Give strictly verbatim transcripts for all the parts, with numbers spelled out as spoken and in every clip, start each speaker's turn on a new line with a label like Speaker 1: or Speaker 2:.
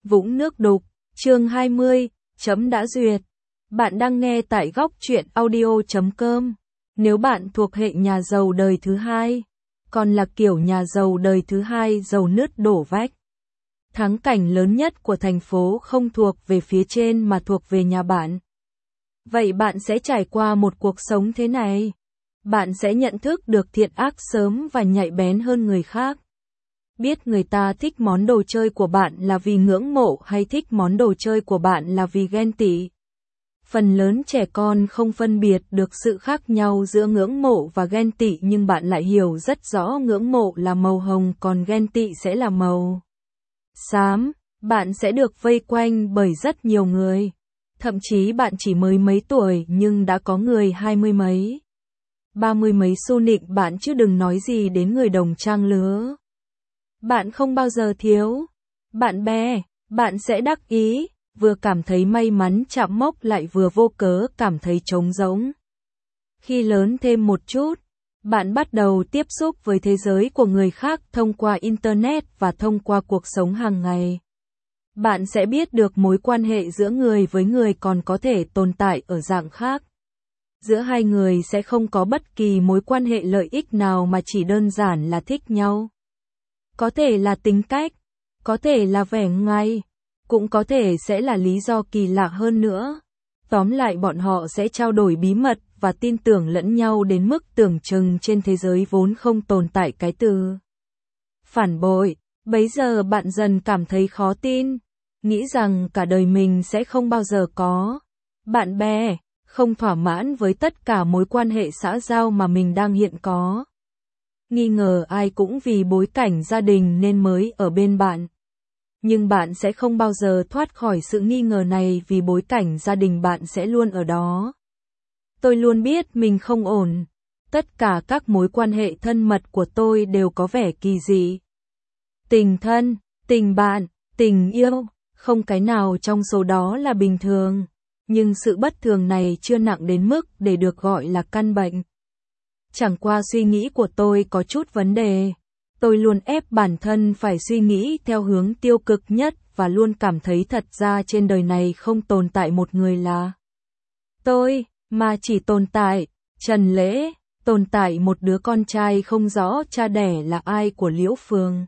Speaker 1: Vũng nước đục, chương hai mươi, chấm đã duyệt. Bạn đang nghe tại góc truyện audio chấm com. Nếu bạn thuộc hệ nhà giàu đời thứ hai, còn là kiểu nhà giàu đời thứ hai giàu nứt đổ vách. Thắng cảnh lớn nhất của thành phố không thuộc về phía trên mà thuộc về nhà bạn. Vậy bạn sẽ trải qua một cuộc sống thế này. Bạn sẽ nhận thức được thiện ác sớm và nhạy bén hơn người khác. Biết người ta thích món đồ chơi của bạn là vì ngưỡng mộ hay thích món đồ chơi của bạn là vì ghen tị. Phần lớn trẻ con không phân biệt được sự khác nhau giữa ngưỡng mộ và ghen tị, nhưng bạn lại hiểu rất rõ ngưỡng mộ là màu hồng còn ghen tị sẽ là màu xám. Bạn sẽ được vây quanh bởi rất nhiều người. Thậm chí bạn chỉ mới mấy tuổi nhưng đã có người hai mươi mấy, ba mươi mấy xu nịnh bạn, chứ đừng nói gì đến người đồng trang lứa. Bạn không bao giờ thiếu bạn bè, bạn sẽ đắc ý, vừa cảm thấy may mắn chạm mốc lại vừa vô cớ cảm thấy trống rỗng. Khi lớn thêm một chút, bạn bắt đầu tiếp xúc với thế giới của người khác thông qua Internet và thông qua cuộc sống hàng ngày. Bạn sẽ biết được mối quan hệ giữa người với người còn có thể tồn tại ở dạng khác. Giữa hai người sẽ không có bất kỳ mối quan hệ lợi ích nào mà chỉ đơn giản là thích nhau. Có thể là tính cách, có thể là vẻ ngoài, cũng có thể sẽ là lý do kỳ lạ hơn nữa. Tóm lại bọn họ sẽ trao đổi bí mật và tin tưởng lẫn nhau đến mức tưởng chừng trên thế giới vốn không tồn tại cái từ phản bội. Bấy giờ bạn dần cảm thấy khó tin, nghĩ rằng cả đời mình sẽ không bao giờ có bạn bè, không thỏa mãn với tất cả mối quan hệ xã giao mà mình đang hiện có. Nghi ngờ ai cũng vì bối cảnh gia đình nên mới ở bên bạn. Nhưng bạn sẽ không bao giờ thoát khỏi sự nghi ngờ này vì bối cảnh gia đình bạn sẽ luôn ở đó. Tôi luôn biết mình không ổn. Tất cả các mối quan hệ thân mật của tôi đều có vẻ kỳ dị. Tình thân, tình bạn, tình yêu, không cái nào trong số đó là bình thường. Nhưng sự bất thường này chưa nặng đến mức để được gọi là căn bệnh. Chẳng qua suy nghĩ của tôi có chút vấn đề. Tôi luôn ép bản thân phải suy nghĩ theo hướng tiêu cực nhất và luôn cảm thấy thật ra trên đời này không tồn tại một người là tôi, mà chỉ tồn tại Trần Lễ, tồn tại một đứa con trai không rõ cha đẻ là ai của Liễu Phường.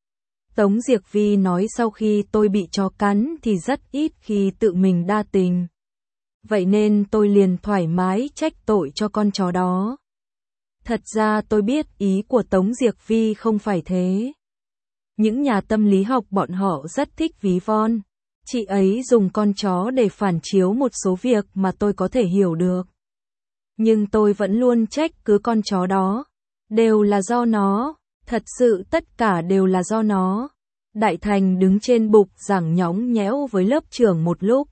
Speaker 1: Tống Diệc Vi nói sau khi tôi bị chó cắn thì rất ít khi tự mình đa tình. Vậy nên tôi liền thoải mái trách tội cho con chó đó. Thật ra tôi biết ý của Tống Diệc Vi không phải thế. Những nhà tâm lý học bọn họ rất thích ví von. Chị ấy dùng con chó để phản chiếu một số việc mà tôi có thể hiểu được. Nhưng tôi vẫn luôn trách cứ con chó đó. Đều là do nó, thật sự tất cả đều là do nó. Đại Thành đứng trên bục giảng nhõng nhẽo với lớp trưởng một lúc.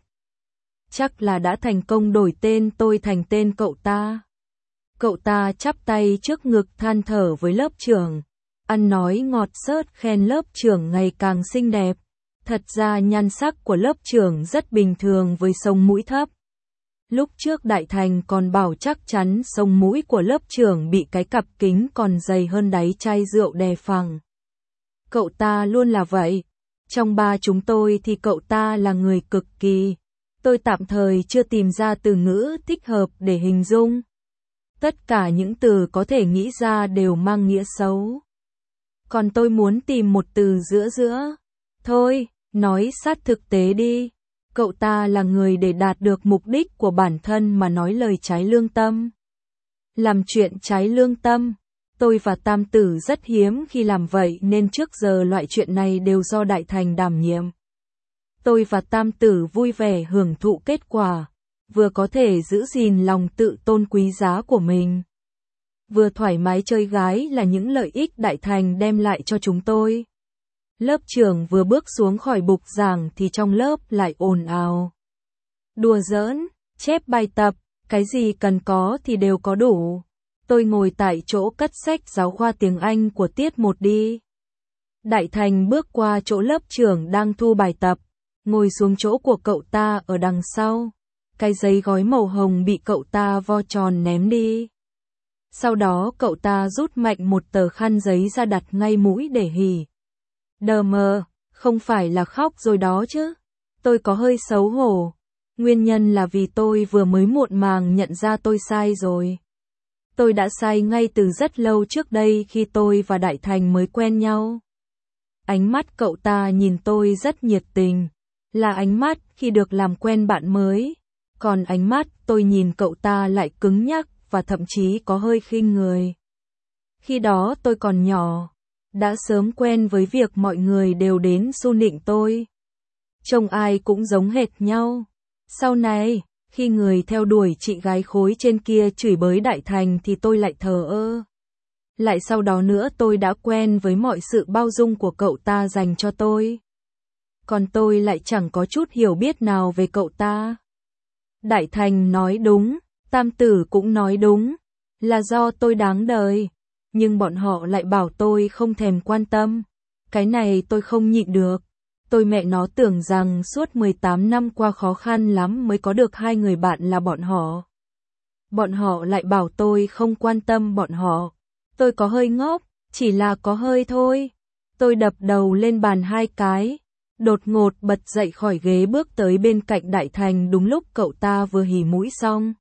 Speaker 1: Chắc là đã thành công đổi tên tôi thành tên cậu ta. Cậu ta chắp tay trước ngực than thở với lớp trưởng. Ăn nói ngọt xớt khen lớp trưởng ngày càng xinh đẹp. Thật ra nhan sắc của lớp trưởng rất bình thường với sống mũi thấp. Lúc trước Đại Thành còn bảo chắc chắn sống mũi của lớp trưởng bị cái cặp kính còn dày hơn đáy chai rượu đè phẳng. Cậu ta luôn là vậy. Trong ba chúng tôi thì cậu ta là người cực kỳ. Tôi tạm thời chưa tìm ra từ ngữ thích hợp để hình dung. Tất cả những từ có thể nghĩ ra đều mang nghĩa xấu. Còn tôi muốn tìm một từ giữa giữa. Thôi, nói sát thực tế đi. Cậu ta là người để đạt được mục đích của bản thân mà nói lời trái lương tâm. Làm chuyện trái lương tâm. Tôi và Tam Tử rất hiếm khi làm vậy nên trước giờ loại chuyện này đều do Đại Thành đảm nhiệm. Tôi và Tam Tử vui vẻ hưởng thụ kết quả. Vừa có thể giữ gìn lòng tự tôn quý giá của mình. Vừa thoải mái chơi gái là những lợi ích Đại Thành đem lại cho chúng tôi. Lớp trưởng vừa bước xuống khỏi bục giảng thì trong lớp lại ồn ào. Đùa giỡn, chép bài tập, cái gì cần có thì đều có đủ. Tôi ngồi tại chỗ cất sách giáo khoa tiếng Anh của tiết một đi. Đại Thành bước qua chỗ lớp trưởng đang thu bài tập, ngồi xuống chỗ của cậu ta ở đằng sau. Cái giấy gói màu hồng bị cậu ta vo tròn ném đi. Sau đó cậu ta rút mạnh một tờ khăn giấy ra đặt ngay mũi để hỉ. Đờ mờ, Không phải là khóc rồi đó chứ. Tôi có hơi xấu hổ. Nguyên nhân là vì tôi vừa mới muộn màng nhận ra tôi sai rồi. Tôi đã sai ngay từ rất lâu trước đây khi tôi và Đại Thành mới quen nhau. Ánh mắt cậu ta nhìn tôi rất nhiệt tình, là ánh mắt khi được làm quen bạn mới. Còn ánh mắt tôi nhìn cậu ta lại cứng nhắc và thậm chí có hơi khinh người. Khi đó tôi còn nhỏ, đã sớm quen với việc mọi người đều đến xu nịnh tôi. Trông ai cũng giống hệt nhau. Sau này, khi người theo đuổi chị gái khối trên kia chửi bới Đại Thành thì tôi lại thờ ơ. Lại sau đó nữa tôi đã quen với mọi sự bao dung của cậu ta dành cho tôi. Còn tôi lại chẳng có chút hiểu biết nào về cậu ta. Đại Thành nói đúng, Tam Tử cũng nói đúng, là do tôi đáng đời. Nhưng bọn họ lại bảo tôi không thèm quan tâm. Cái này tôi không nhịn được. Tôi mẹ nó tưởng rằng suốt mười tám năm qua khó khăn lắm mới có được hai người bạn là bọn họ. Bọn họ lại bảo tôi không quan tâm bọn họ. Tôi có hơi ngốc, chỉ là có hơi thôi. Tôi đập đầu lên bàn hai cái, đột ngột bật dậy khỏi ghế bước tới bên cạnh Đại Thành đúng lúc cậu ta vừa hỉ mũi xong.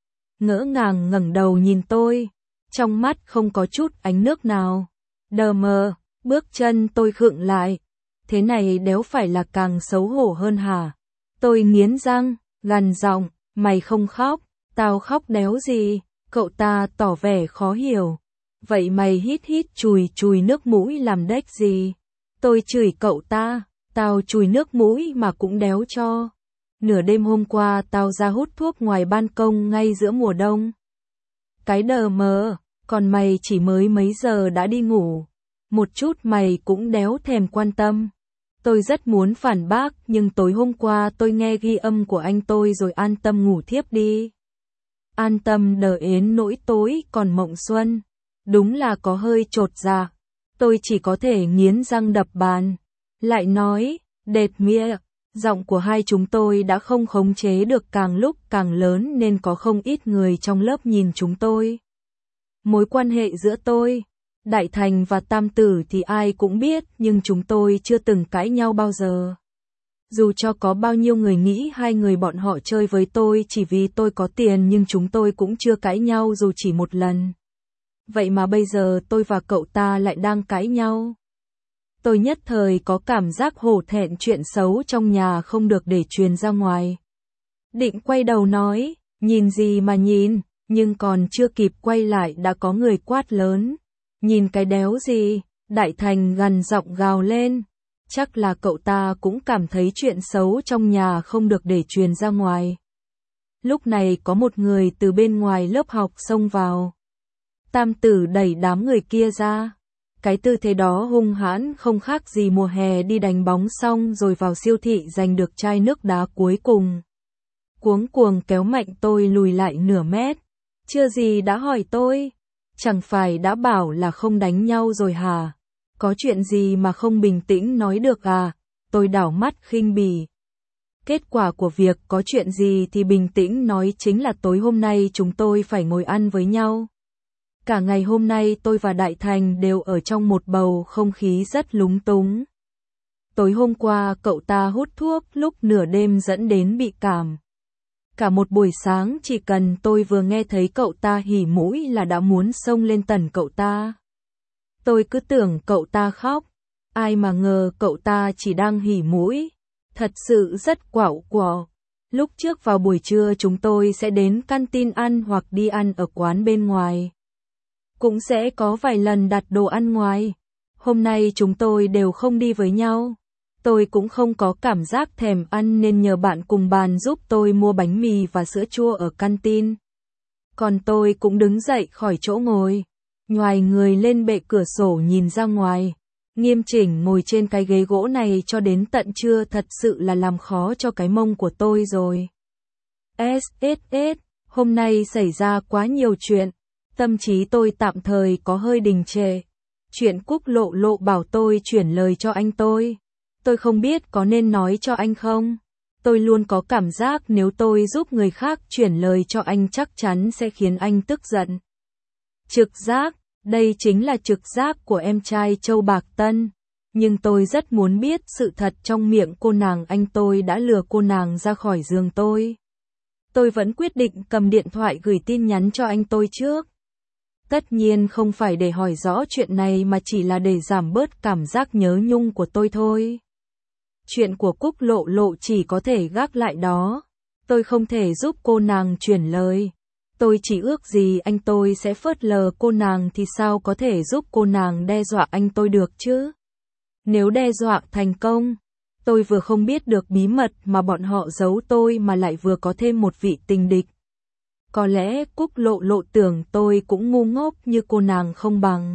Speaker 1: Ngỡ ngàng ngẩng đầu nhìn tôi, trong mắt không có chút ánh nước nào. Đờ mờ, bước chân tôi khựng lại. Thế này đéo phải là càng xấu hổ hơn hả? Tôi nghiến răng, gằn giọng, mày không khóc, tao khóc đéo gì. Cậu ta tỏ vẻ khó hiểu. Vậy mày hít hít chùi chùi nước mũi làm đếch gì? Tôi chửi cậu ta, tao chùi nước mũi mà cũng đéo cho. Nửa đêm hôm qua tao ra hút thuốc ngoài ban công ngay giữa mùa đông. Cái đờ mờ, còn mày chỉ mới mấy giờ đã đi ngủ. Một chút mày cũng đéo thèm quan tâm. Tôi rất muốn phản bác nhưng tối hôm qua tôi nghe ghi âm của anh tôi rồi an tâm ngủ thiếp đi. An tâm đờ ến nỗi tối còn mộng xuân. Đúng là có hơi chột dạ. Tôi chỉ có thể nghiến răng đập bàn. Lại nói, đệt mía, giọng của hai chúng tôi đã không khống chế được càng lúc càng lớn nên có không ít người trong lớp nhìn chúng tôi. Mối quan hệ giữa tôi, Đại Thành và Tam Tử thì ai cũng biết nhưng chúng tôi chưa từng cãi nhau bao giờ. Dù cho có bao nhiêu người nghĩ hai người bọn họ chơi với tôi chỉ vì tôi có tiền nhưng chúng tôi cũng chưa cãi nhau dù chỉ một lần. Vậy mà bây giờ tôi và cậu ta lại đang cãi nhau. Tôi nhất thời có cảm giác hổ thẹn chuyện xấu trong nhà không được để truyền ra ngoài. Định quay đầu nói, nhìn gì mà nhìn, nhưng còn chưa kịp quay lại đã có người quát lớn. Nhìn cái đéo gì, Đại Thành gằn giọng gào lên. Chắc là cậu ta cũng cảm thấy chuyện xấu trong nhà không được để truyền ra ngoài. Lúc này có một người từ bên ngoài lớp học xông vào. Tam Tử đẩy đám người kia ra. Cái tư thế đó hung hãn không khác gì mùa hè đi đánh bóng xong rồi vào siêu thị giành được chai nước đá cuối cùng. Cuống cuồng kéo mạnh tôi lùi lại nửa mét. Chưa gì đã hỏi tôi. Chẳng phải đã bảo là không đánh nhau rồi hả? Có chuyện gì mà không bình tĩnh nói được à? Tôi đảo mắt khinh bỉ. Kết quả của việc có chuyện gì thì bình tĩnh nói chính là tối hôm nay chúng tôi phải ngồi ăn với nhau. Cả ngày hôm nay tôi và Đại Thành đều ở trong một bầu không khí rất lúng túng. Tối hôm qua cậu ta hút thuốc lúc nửa đêm dẫn đến bị cảm. Cả một buổi sáng chỉ cần tôi vừa nghe thấy cậu ta hỉ mũi là đã muốn xông lên tẩn cậu ta. Tôi cứ tưởng cậu ta khóc, ai mà ngờ cậu ta chỉ đang hỉ mũi. Thật sự rất quạo quọ. Lúc trước vào buổi trưa chúng tôi sẽ đến canteen ăn hoặc đi ăn ở quán bên ngoài. Cũng sẽ có vài lần đặt đồ ăn ngoài. Hôm nay chúng tôi đều không đi với nhau. Tôi cũng không có cảm giác thèm ăn nên nhờ bạn cùng bàn giúp tôi mua bánh mì và sữa chua ở canteen. Còn tôi cũng đứng dậy khỏi chỗ ngồi, nhoài người lên bệ cửa sổ nhìn ra ngoài. Nghiêm chỉnh ngồi trên cái ghế gỗ này cho đến tận trưa thật sự là làm khó cho cái mông của tôi rồi. ét ét ét, hôm nay xảy ra quá nhiều chuyện. Tâm trí tôi tạm thời có hơi đình trệ. Chuyện Cúc Lộ Lộ bảo tôi chuyển lời cho anh tôi. Tôi không biết có nên nói cho anh không. Tôi luôn có cảm giác nếu tôi giúp người khác chuyển lời cho anh chắc chắn sẽ khiến anh tức giận. Trực giác, đây chính là trực giác của em trai Châu Bạc Tân. Nhưng tôi rất muốn biết sự thật trong miệng cô nàng, anh tôi đã lừa cô nàng ra khỏi giường tôi. Tôi vẫn quyết định cầm điện thoại gửi tin nhắn cho anh tôi trước. Tất nhiên không phải để hỏi rõ chuyện này mà chỉ là để giảm bớt cảm giác nhớ nhung của tôi thôi. Chuyện của Cúc Lộ Lộ chỉ có thể gác lại đó. Tôi không thể giúp cô nàng chuyển lời. Tôi chỉ ước gì anh tôi sẽ phớt lờ cô nàng thì sao có thể giúp cô nàng đe dọa anh tôi được chứ? Nếu đe dọa thành công, tôi vừa không biết được bí mật mà bọn họ giấu tôi mà lại vừa có thêm một vị tình địch. Có lẽ Cúc Lộ Lộ tưởng tôi cũng ngu ngốc như cô nàng không bằng.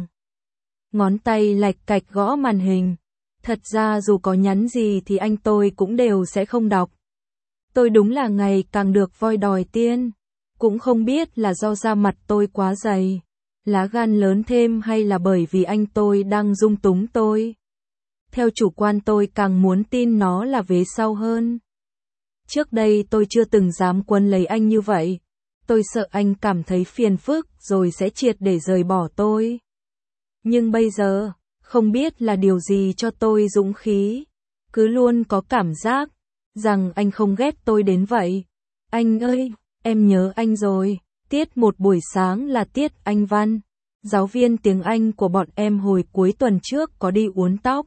Speaker 1: Ngón tay lạch cạch gõ màn hình. Thật ra dù có nhắn gì thì anh tôi cũng đều sẽ không đọc. Tôi đúng là ngày càng được voi đòi tiên. Cũng không biết là do da mặt tôi quá dày, lá gan lớn thêm hay là bởi vì anh tôi đang dung túng tôi. Theo chủ quan tôi càng muốn tin nó là vế sau hơn. Trước đây tôi chưa từng dám quấn lấy anh như vậy. Tôi sợ anh cảm thấy phiền phức rồi sẽ triệt để rời bỏ tôi. Nhưng bây giờ, không biết là điều gì cho tôi dũng khí. Cứ luôn có cảm giác rằng anh không ghét tôi đến vậy. Anh ơi, em nhớ anh rồi. Tiết một buổi sáng là tiết Anh văn. Giáo viên tiếng Anh của bọn em hồi cuối tuần trước có đi uốn tóc.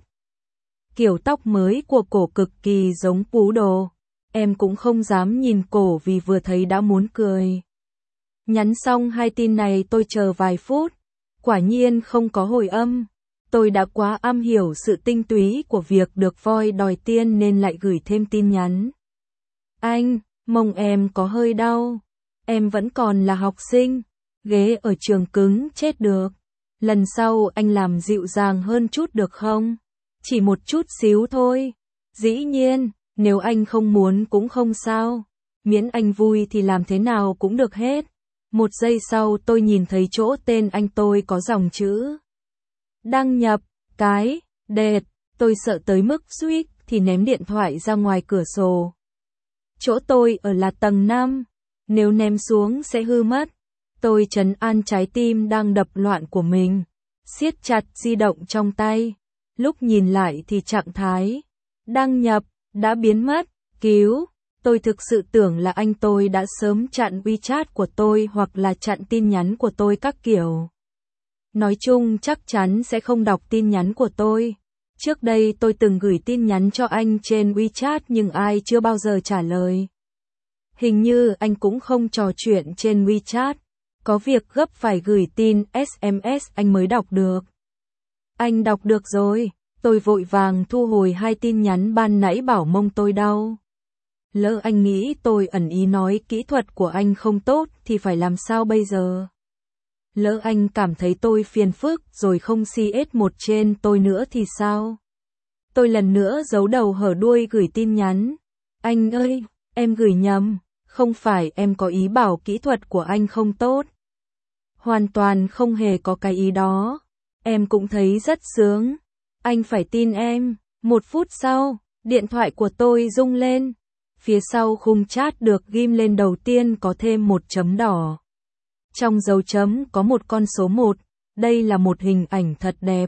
Speaker 1: Kiểu tóc mới của cổ cực kỳ giống Pú Đồ. Em cũng không dám nhìn cổ vì vừa thấy đã muốn cười. Nhắn xong hai tin này tôi chờ vài phút. Quả nhiên không có hồi âm. Tôi đã quá am hiểu sự tinh túy của việc được voi đòi tiên nên lại gửi thêm tin nhắn. Anh, mông em có hơi đau. Em vẫn còn là học sinh. Ghế ở trường cứng chết được. Lần sau anh làm dịu dàng hơn chút được không? Chỉ một chút xíu thôi. Dĩ nhiên, nếu anh không muốn cũng không sao. Miễn anh vui thì làm thế nào cũng được hết. Một giây sau tôi nhìn thấy chỗ tên anh tôi có dòng chữ đăng nhập, cái, đệt, tôi sợ tới mức suýt thì ném điện thoại ra ngoài cửa sổ. Chỗ tôi ở là tầng năm, nếu ném xuống sẽ hư mất. Tôi trấn an trái tim đang đập loạn của mình, siết chặt di động trong tay. Lúc nhìn lại thì trạng thái đăng nhập đã biến mất, cứu. Tôi thực sự tưởng là anh tôi đã sớm chặn WeChat của tôi hoặc là chặn tin nhắn của tôi các kiểu. Nói chung chắc chắn sẽ không đọc tin nhắn của tôi. Trước đây tôi từng gửi tin nhắn cho anh trên WeChat nhưng ai chưa bao giờ trả lời. Hình như anh cũng không trò chuyện trên WeChat. Có việc gấp phải gửi tin ét em ét anh mới đọc được. Anh đọc được rồi. Tôi vội vàng thu hồi hai tin nhắn ban nãy bảo mông tôi đau. Lỡ anh nghĩ tôi ẩn ý nói kỹ thuật của anh không tốt thì phải làm sao bây giờ? Lỡ anh cảm thấy tôi phiền phức rồi không xê ét một trên tôi nữa thì sao? Tôi lần nữa giấu đầu hở đuôi gửi tin nhắn. Anh ơi, em gửi nhầm, không phải em có ý bảo kỹ thuật của anh không tốt. Hoàn toàn không hề có cái ý đó. Em cũng thấy rất sướng. Anh phải tin em. Một phút sau, điện thoại của tôi rung lên. Phía sau khung chat được ghim lên đầu tiên có thêm một chấm đỏ. Trong dấu chấm có một con số một, đây là một hình ảnh thật đẹp.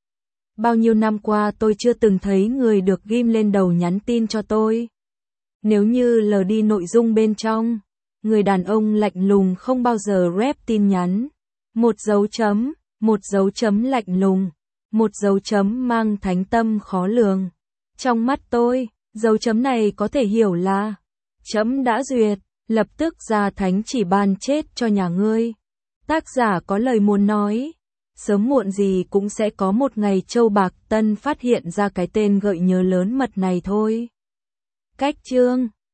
Speaker 1: Bao nhiêu năm qua tôi chưa từng thấy người được ghim lên đầu nhắn tin cho tôi. Nếu như lờ đi nội dung bên trong, người đàn ông lạnh lùng không bao giờ rep tin nhắn. Một dấu chấm, một dấu chấm lạnh lùng, một dấu chấm mang thánh tâm khó lường. Trong mắt tôi, dấu chấm này có thể hiểu là chấm đã duyệt, lập tức ra thánh chỉ ban chết cho nhà ngươi. Tác giả có lời muốn nói, sớm muộn gì cũng sẽ có một ngày Châu Bạc Tân phát hiện ra cái tên gợi nhớ lớn mật này thôi. Cách chương